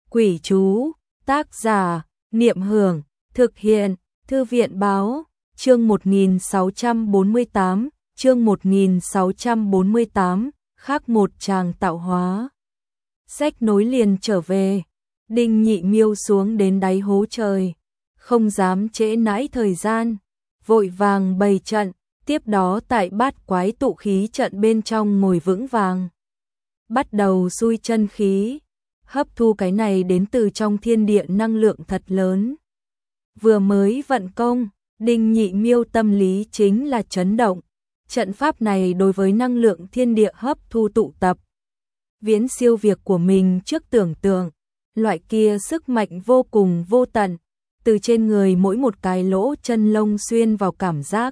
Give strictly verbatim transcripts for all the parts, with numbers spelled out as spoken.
Quỷ chú, tác giả, Niệm Hưởng, thực hiện, Thư viện báo, chương một nghìn sáu trăm bốn mươi tám, chương một nghìn sáu trăm bốn mươi tám, khác một chàng tạo hóa. Sách nối liền trở về, Đinh Nhị Miêu xuống đến đáy hố trời, không dám trễ nãi thời gian, vội vàng bày trận, tiếp đó tại bát quái tụ khí trận bên trong ngồi vững vàng. Bắt đầu xui chân khí, hấp thu cái này đến từ trong thiên địa năng lượng thật lớn. Vừa mới vận công, Đinh Nhị Miêu tâm lý chính là chấn động, trận pháp này đối với năng lượng thiên địa hấp thu tụ tập. Viễn siêu việc của mình trước tưởng tượng, loại kia sức mạnh vô cùng vô tận, từ trên người mỗi một cái lỗ chân lông xuyên vào cảm giác,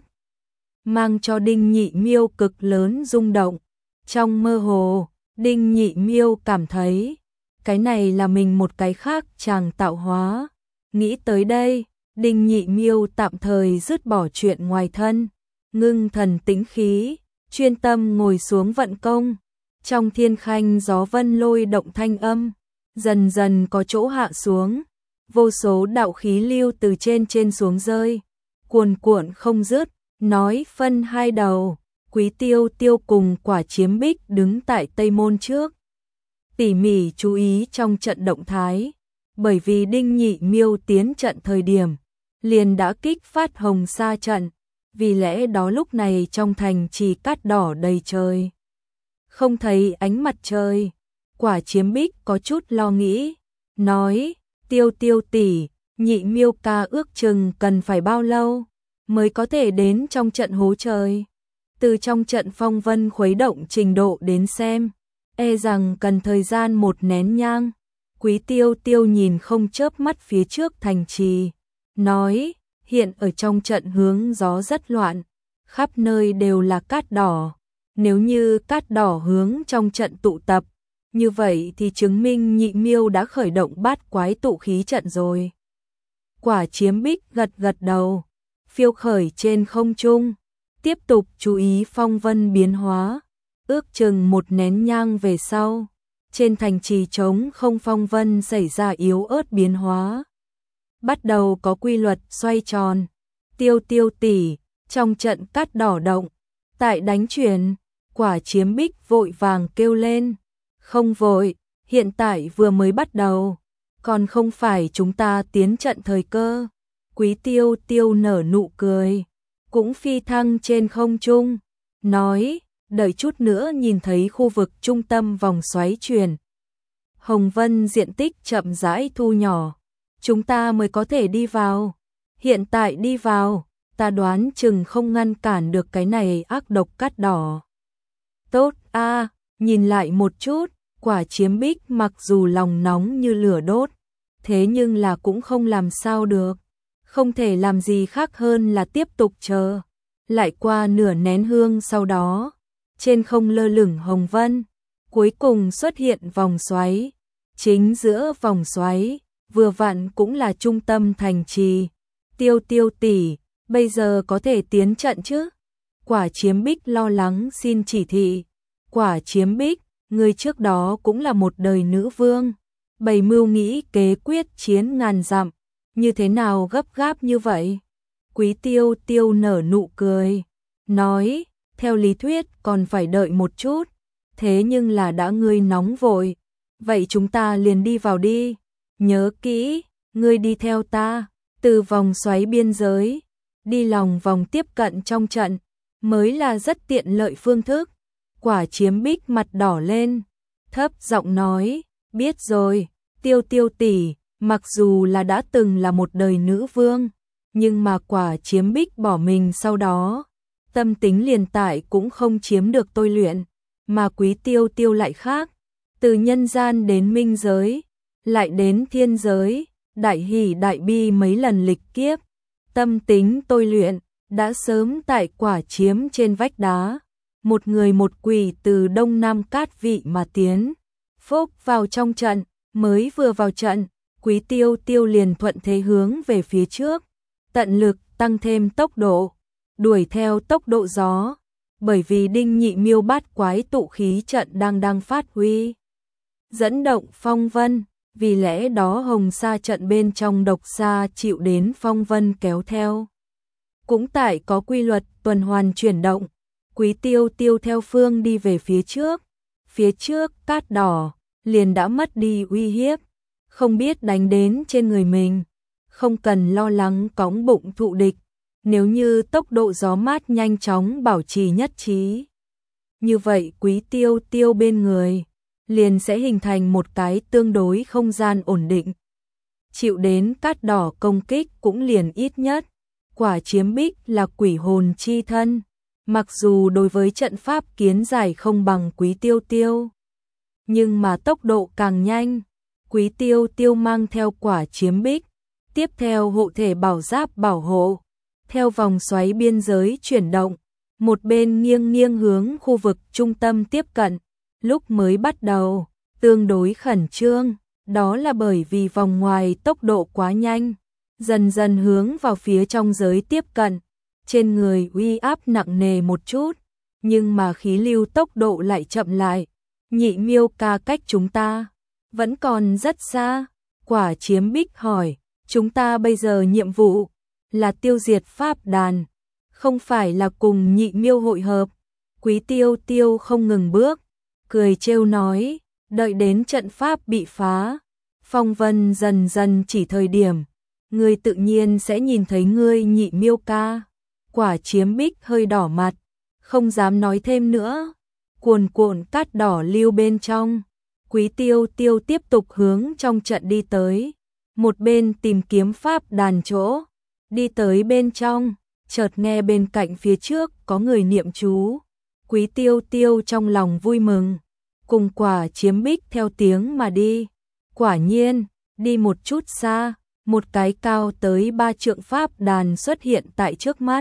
mang cho Đinh Nhị Miêu cực lớn rung động. Trong mơ hồ, Đinh Nhị Miêu cảm thấy, cái này là mình một cái khác chàng tạo hóa. Nghĩ tới đây, Đinh Nhị Miêu tạm thời dứt bỏ chuyện ngoài thân, ngưng thần tĩnh khí, chuyên tâm ngồi xuống vận công. Trong thiên khanh gió vân lôi động thanh âm, dần dần có chỗ hạ xuống, vô số đạo khí lưu từ trên trên xuống rơi, cuồn cuộn không dứt, nói phân hai đầu. Quý Tiêu Tiêu cùng Quả Chiếm Bích đứng tại Tây Môn trước, tỉ mỉ chú ý trong trận động thái, bởi vì Đinh Nhị Miêu tiến trận thời điểm, liền đã kích phát hồng sa trận, vì lẽ đó lúc này trong thành chỉ cát đỏ đầy trời, không thấy ánh mặt trời. Quả Chiếm Bích có chút lo nghĩ, nói, Tiêu Tiêu tỷ, Nhị Miêu ca ước chừng cần phải bao lâu mới có thể đến trong trận hố trời? Từ trong trận phong vân khuấy động trình độ đến xem, e rằng cần thời gian một nén nhang. Quý Tiêu Tiêu nhìn không chớp mắt phía trước thành trì, nói, hiện ở trong trận hướng gió rất loạn, khắp nơi đều là cát đỏ. Nếu như cát đỏ hướng trong trận tụ tập, như vậy thì chứng minh Nhị Miêu đã khởi động bát quái tụ khí trận rồi. Quả Chiếm Bích gật gật đầu, phiêu khởi trên không trung, tiếp tục chú ý phong vân biến hóa. Ước chừng một nén nhang về sau, trên thành trì trống không phong vân xảy ra yếu ớt biến hóa, bắt đầu có quy luật xoay tròn. Tiêu Tiêu tỷ, trong trận cát đỏ động, tại đánh chuyển. Quả Chiếm Bích vội vàng kêu lên, không vội, hiện tại vừa mới bắt đầu, còn không phải chúng ta tiến trận thời cơ. Quý Tiêu Tiêu nở nụ cười, cũng phi thăng trên không trung, nói, đợi chút nữa nhìn thấy khu vực trung tâm vòng xoáy chuyển, hồng vân diện tích chậm rãi thu nhỏ, chúng ta mới có thể đi vào. Hiện tại đi vào, ta đoán chừng không ngăn cản được cái này ác độc cát đỏ. Tốt a, à, nhìn lại một chút, Quả Chiếm Bích mặc dù lòng nóng như lửa đốt, thế nhưng là cũng không làm sao được, không thể làm gì khác hơn là tiếp tục chờ. Lại qua nửa nén hương sau đó, trên không lơ lửng hồng vân, cuối cùng xuất hiện vòng xoáy, chính giữa vòng xoáy, vừa vặn cũng là trung tâm thành trì. Tiêu Tiêu tỷ, bây giờ có thể tiến trận chứ? Quả Chiếm Bích lo lắng xin chỉ thị. Quả Chiếm Bích, người trước đó cũng là một đời nữ vương, bày mưu nghĩ kế quyết chiến ngàn dặm, như thế nào gấp gáp như vậy? Quý Tiêu Tiêu nở nụ cười, nói, theo lý thuyết còn phải đợi một chút, thế nhưng là đã ngươi nóng vội, vậy chúng ta liền đi vào đi. Nhớ kỹ, ngươi đi theo ta, từ vòng xoáy biên giới, đi lòng vòng tiếp cận trong trận, mới là rất tiện lợi phương thức. Quả Chiếm Bích mặt đỏ lên, thấp giọng nói, biết rồi, Tiêu Tiêu tỷ, mặc dù là đã từng là một đời nữ vương, nhưng mà Quả Chiếm Bích bỏ mình sau đó, tâm tính liền tại cũng không chiếm được tôi luyện, mà Quý Tiêu Tiêu lại khác, từ nhân gian đến minh giới, lại đến thiên giới, đại hỷ đại bi mấy lần lịch kiếp, tâm tính tôi luyện, đã sớm tại Quả Chiếm trên vách đá, một người một quỷ từ đông nam cát vị mà tiến, phốc vào trong trận, mới vừa vào trận, Quý Tiêu Tiêu liền thuận thế hướng về phía trước, tận lực tăng thêm tốc độ, đuổi theo tốc độ gió, bởi vì Đinh Nhị Miêu bát quái tụ khí trận đang đang phát huy, dẫn động phong vân, vì lẽ đó hồng sa trận bên trong độc sa chịu đến phong vân kéo theo. Cũng tại có quy luật tuần hoàn chuyển động, Quý Tiêu Tiêu theo phương đi về phía trước, phía trước cát đỏ liền đã mất đi uy hiếp, không biết đánh đến trên người mình, không cần lo lắng cõng bụng thụ địch, nếu như tốc độ gió mát nhanh chóng bảo trì nhất trí. Như vậy Quý Tiêu Tiêu bên người liền sẽ hình thành một cái tương đối không gian ổn định. Chịu đến cát đỏ công kích cũng liền ít nhất. Quả chiếm bích là quỷ hồn chi thân, mặc dù đối với trận pháp kiến giải không bằng Quý Tiêu Tiêu, nhưng mà tốc độ càng nhanh. Quý Tiêu Tiêu mang theo quả chiếm bích, tiếp theo hộ thể bảo giáp bảo hộ, theo vòng xoáy biên giới chuyển động, một bên nghiêng nghiêng hướng khu vực trung tâm tiếp cận. Lúc mới bắt đầu, tương đối khẩn trương, đó là bởi vì vòng ngoài tốc độ quá nhanh, dần dần hướng vào phía trong giới tiếp cận, trên người uy áp nặng nề một chút, nhưng mà khí lưu tốc độ lại chậm lại. Nhị Miêu ca cách chúng ta vẫn còn rất xa. Quả chiếm bích hỏi, chúng ta bây giờ nhiệm vụ là tiêu diệt pháp đàn, không phải là cùng Nhị Miêu hội hợp. Quý Tiêu Tiêu không ngừng bước, cười trêu nói, đợi đến trận pháp bị phá, phong vân dần dần chỉ thời điểm, ngươi tự nhiên sẽ nhìn thấy ngươi Nhị Miêu ca. Quả chiếm bích hơi đỏ mặt, không dám nói thêm nữa. Cuồn cuộn cát đỏ lưu bên trong, Quý Tiêu Tiêu tiếp tục hướng trong trận đi tới, một bên tìm kiếm pháp đàn chỗ, đi tới bên trong, chợt nghe bên cạnh phía trước có người niệm chú. Quý Tiêu Tiêu trong lòng vui mừng, cùng quả chiếm bích theo tiếng mà đi. Quả nhiên, đi một chút xa, một cái cao tới ba trượng pháp đàn xuất hiện tại trước mắt.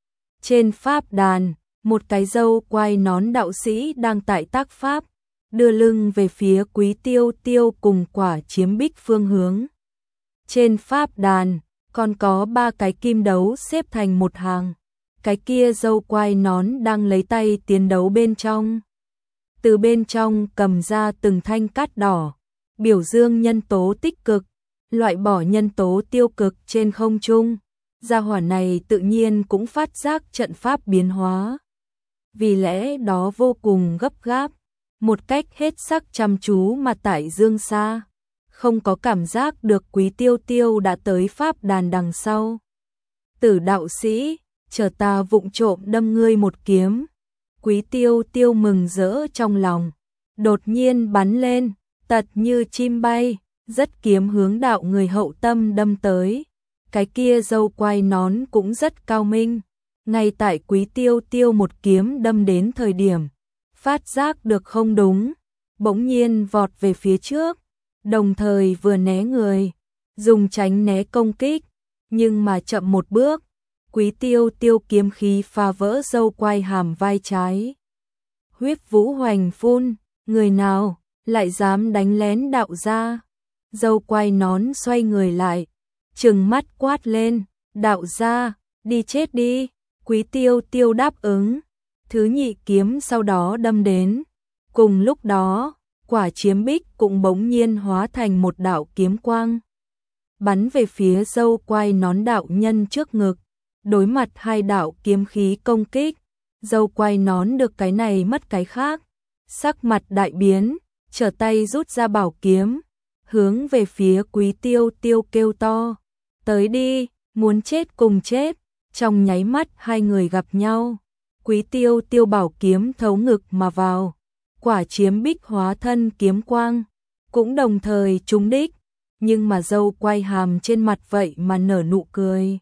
Trên pháp đàn, một cái râu quai nón đạo sĩ đang tại tác pháp, đưa lưng về phía Quý Tiêu Tiêu cùng quả chiếm bích phương hướng. Trên pháp đàn, còn có ba cái kim đấu xếp thành một hàng, cái kia râu quai nón đang lấy tay tiến đấu bên trong. Từ bên trong cầm ra từng thanh cát đỏ, biểu dương nhân tố tích cực, loại bỏ nhân tố tiêu cực trên không trung. Gia hỏa này tự nhiên cũng phát giác trận pháp biến hóa, vì lẽ đó vô cùng gấp gáp, một cách hết sắc chăm chú mà tại dương xa, không có cảm giác được Quý Tiêu Tiêu đã tới pháp đàn đằng sau. Tử đạo sĩ, chờ ta vụng trộm đâm ngươi một kiếm. Quý Tiêu Tiêu mừng rỡ trong lòng, đột nhiên bắn lên, tật như chim bay, rất kiếm hướng đạo người hậu tâm đâm tới. Cái kia râu quai nón cũng rất cao minh, ngay tại Quý Tiêu Tiêu một kiếm đâm đến thời điểm, phát giác được không đúng, bỗng nhiên vọt về phía trước, đồng thời vừa né người, dùng tránh né công kích, nhưng mà chậm một bước, Quý Tiêu Tiêu kiếm khí phá vỡ râu quai hàm vai trái. Huyết vũ hoành phun, người nào lại dám đánh lén đạo gia? Râu quai nón xoay người lại, trừng mắt quát lên, đạo gia, đi chết đi. Quý Tiêu Tiêu đáp ứng, thứ nhị kiếm sau đó đâm đến. Cùng lúc đó, quả chiếm bích cũng bỗng nhiên hóa thành một đạo kiếm quang, bắn về phía râu quai nón đạo nhân trước ngực. Đối mặt hai đạo kiếm khí công kích, râu quai nón được cái này mất cái khác, sắc mặt đại biến, trở tay rút ra bảo kiếm, hướng về phía Quý Tiêu Tiêu kêu to, tới đi, muốn chết cùng chết. Trong nháy mắt hai người gặp nhau, Quý Tiêu Tiêu bảo kiếm thấu ngực mà vào, quả chiếm bích hóa thân kiếm quang, cũng đồng thời trúng đích, nhưng mà râu quai hàm trên mặt vậy mà nở nụ cười.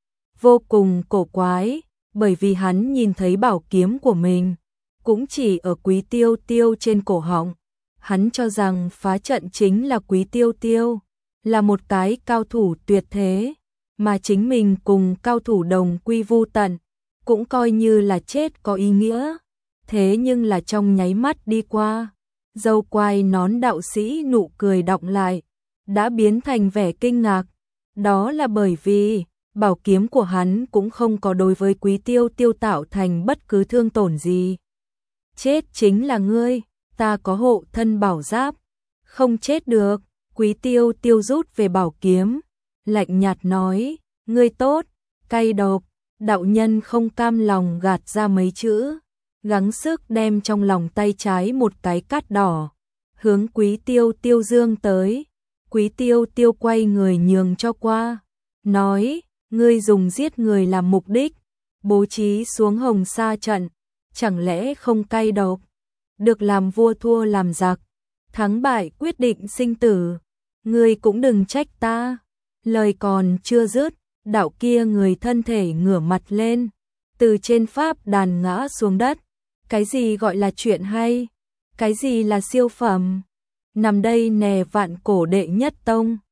Vô cùng cổ quái, bởi vì hắn nhìn thấy bảo kiếm của mình, cũng chỉ ở Quý Tiêu Tiêu trên cổ họng. Hắn cho rằng phá trận chính là Quý Tiêu Tiêu, là một cái cao thủ tuyệt thế, mà chính mình cùng cao thủ đồng quy vu tận, cũng coi như là chết có ý nghĩa. Thế nhưng là trong nháy mắt đi qua, râu quai nón đạo sĩ nụ cười đọng lại, đã biến thành vẻ kinh ngạc. Đó là bởi vì bảo kiếm của hắn cũng không có đối với Quý Tiêu Tiêu tạo thành bất cứ thương tổn gì. Chết chính là ngươi, ta có hộ thân bảo giáp, không chết được. Quý Tiêu Tiêu rút về bảo kiếm, lạnh nhạt nói, ngươi tốt, cay độc. Đạo nhân không cam lòng gạt ra mấy chữ, gắng sức đem trong lòng tay trái một cái cát đỏ, hướng Quý Tiêu Tiêu dương tới. Quý Tiêu Tiêu quay người nhường cho qua, nói, ngươi dùng giết người làm mục đích, bố trí xuống Hồng Sa trận, chẳng lẽ không cay độc? Được làm vua thua làm giặc, thắng bại quyết định sinh tử, ngươi cũng đừng trách ta. Lời còn chưa dứt, đạo kia người thân thể ngửa mặt lên, từ trên pháp đàn ngã xuống đất. Cái gì gọi là chuyện hay? Cái gì là siêu phẩm? Nằm đây nè vạn cổ đệ nhất tông.